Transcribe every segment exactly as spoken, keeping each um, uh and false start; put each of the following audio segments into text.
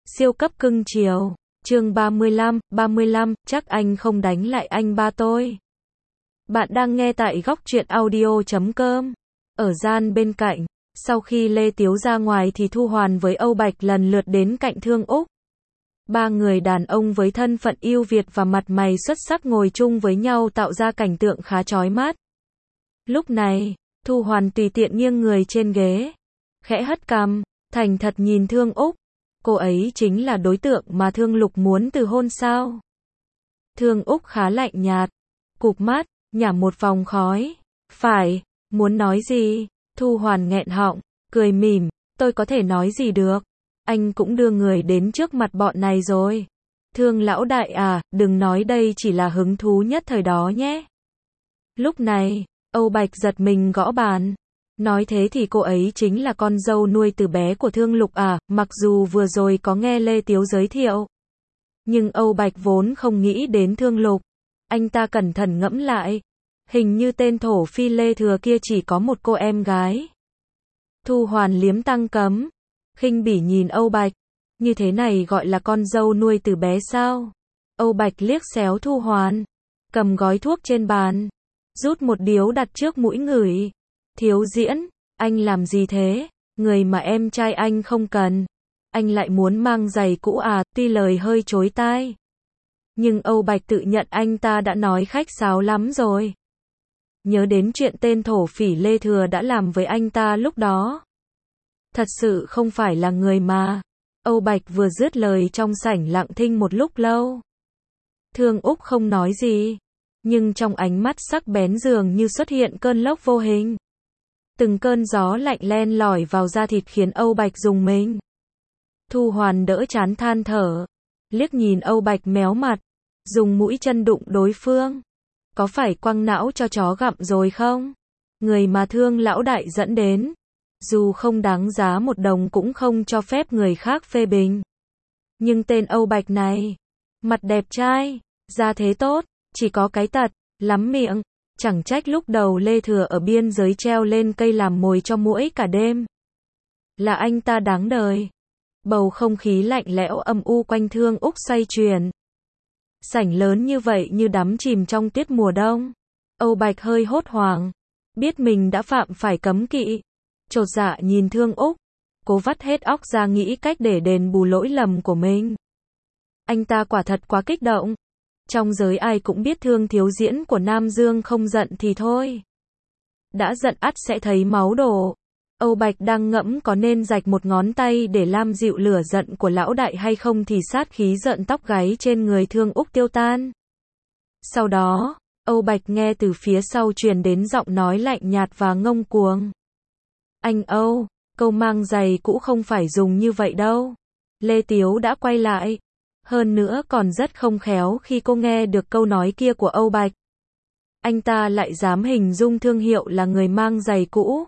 Siêu cấp cưng chiều. Chương ba mươi lăm, ba mươi lăm, chắc anh không đánh lại anh ba tôi. Bạn đang nghe tại góc truyện audio chấm com. Ở gian bên cạnh, sau khi Lê Tiếu ra ngoài thì Thu Hoàn với Âu Bạch lần lượt đến cạnh Thương Úc. Ba người đàn ông với thân phận ưu việt và mặt mày xuất sắc ngồi chung với nhau tạo ra cảnh tượng khá chói mắt. Lúc này, Thu Hoàn tùy tiện nghiêng người trên ghế, khẽ hất cằm, thành thật nhìn Thương Úc. Cô ấy chính là đối tượng mà Thương Lục muốn từ hôn sao? Thương Úc khá lạnh nhạt, cụp mắt, nhả một vòng khói. Phải, muốn nói gì? Thu Hoàn nghẹn họng, cười mỉm, tôi có thể nói gì được? Anh cũng đưa người đến trước mặt bọn này rồi. Thương lão đại à, đừng nói đây chỉ là hứng thú nhất thời đó nhé. Lúc này, Âu Bạch giật mình gõ bàn. Nói thế thì cô ấy chính là con dâu nuôi từ bé của Thương Lục à, mặc dù vừa rồi có nghe Lê Tiếu giới thiệu. Nhưng Âu Bạch vốn không nghĩ đến Thương Lục. Anh ta cẩn thận ngẫm lại. Hình như tên thổ phi Lê Thừa kia chỉ có một cô em gái. Thu Hoàn liếm tăng cấm, khinh bỉ nhìn Âu Bạch. Như thế này gọi là con dâu nuôi từ bé sao? Âu Bạch liếc xéo Thu Hoàn, cầm gói thuốc trên bàn, rút một điếu đặt trước mũi ngửi. Thiếu Diễn, anh làm gì thế? Người mà em trai anh không cần. Anh lại muốn mang giày cũ à? Tuy lời hơi chối tai, nhưng Âu Bạch tự nhận anh ta đã nói khách sáo lắm rồi. Nhớ đến chuyện tên thổ phỉ Lê Thừa đã làm với anh ta lúc đó. Thật sự không phải là người mà. Âu Bạch vừa dứt lời trong sảnh lặng thinh một lúc lâu. Thương Úc không nói gì, nhưng trong ánh mắt sắc bén dường như xuất hiện cơn lốc vô hình. Từng cơn gió lạnh len lỏi vào da thịt khiến Âu Bạch rùng mình. Thu Hoàn đỡ chán than thở, liếc nhìn Âu Bạch méo mặt, dùng mũi chân đụng đối phương. Có phải quăng não cho chó gặm rồi không? Người mà Thương lão đại dẫn đến, dù không đáng giá một đồng cũng không cho phép người khác phê bình. Nhưng tên Âu Bạch này, mặt đẹp trai, da thế tốt, chỉ có cái tật, lắm miệng. Chẳng trách lúc đầu Lê Thừa ở biên giới treo lên cây làm mồi cho muỗi cả đêm. Là anh ta đáng đời. Bầu không khí lạnh lẽo âm u quanh Thương Úc xoay chuyển. Sảnh lớn như vậy như đắm chìm trong tiết mùa đông. Âu Bạch hơi hốt hoảng, biết mình đã phạm phải cấm kỵ. Chột dạ nhìn Thương Úc, cố vắt hết óc ra nghĩ cách để đền bù lỗi lầm của mình. Anh ta quả thật quá kích động. Trong giới ai cũng biết Thương thiếu diễn của Nam Dương không giận thì thôi. Đã giận ắt sẽ thấy máu đổ. Âu Bạch đang ngẫm có nên rạch một ngón tay để lam dịu lửa giận của lão đại hay không thì sát khí giận tóc gáy trên người Thương Úc tiêu tan. Sau đó, Âu Bạch nghe từ phía sau truyền đến giọng nói lạnh nhạt và ngông cuồng. Anh Âu, câu mang giày cũ không phải dùng như vậy đâu. Lê Tiếu đã quay lại. Hơn nữa còn rất không khéo khi cô nghe được câu nói kia của Âu Bạch. Anh ta lại dám hình dung thương hiệu là người mang giày cũ.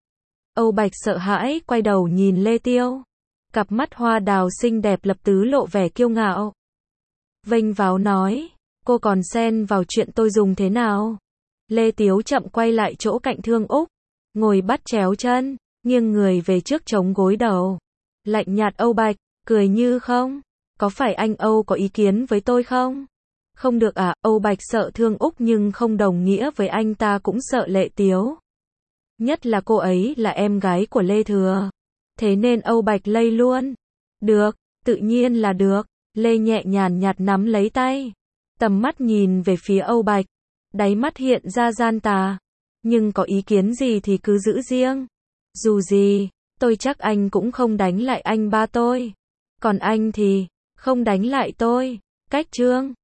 Âu Bạch sợ hãi quay đầu nhìn Lê Tiêu. Cặp mắt hoa đào xinh đẹp lập tứ lộ vẻ kiêu ngạo. Vênh váo nói, cô còn xen vào chuyện tôi dùng thế nào? Lê Tiếu chậm quay lại chỗ cạnh Thương Úc, ngồi bắt chéo chân, nghiêng người về trước chống gối đầu. Lạnh nhạt Âu Bạch, cười như không. Có phải anh Âu có ý kiến với tôi không? Không được à? Âu Bạch sợ Thương Úc nhưng không đồng nghĩa với anh ta cũng sợ Lê Tiếu. Nhất là cô ấy là em gái của Lê Thừa. Thế nên Âu Bạch lây luôn. Được, tự nhiên là được. Lê nhẹ nhàng nhạt nắm lấy tay. Tầm mắt nhìn về phía Âu Bạch. Đáy mắt hiện ra gian tà. Nhưng có ý kiến gì thì cứ giữ riêng. Dù gì, tôi chắc anh cũng không đánh lại anh ba tôi. Còn anh thì không đánh lại tôi. Cách chương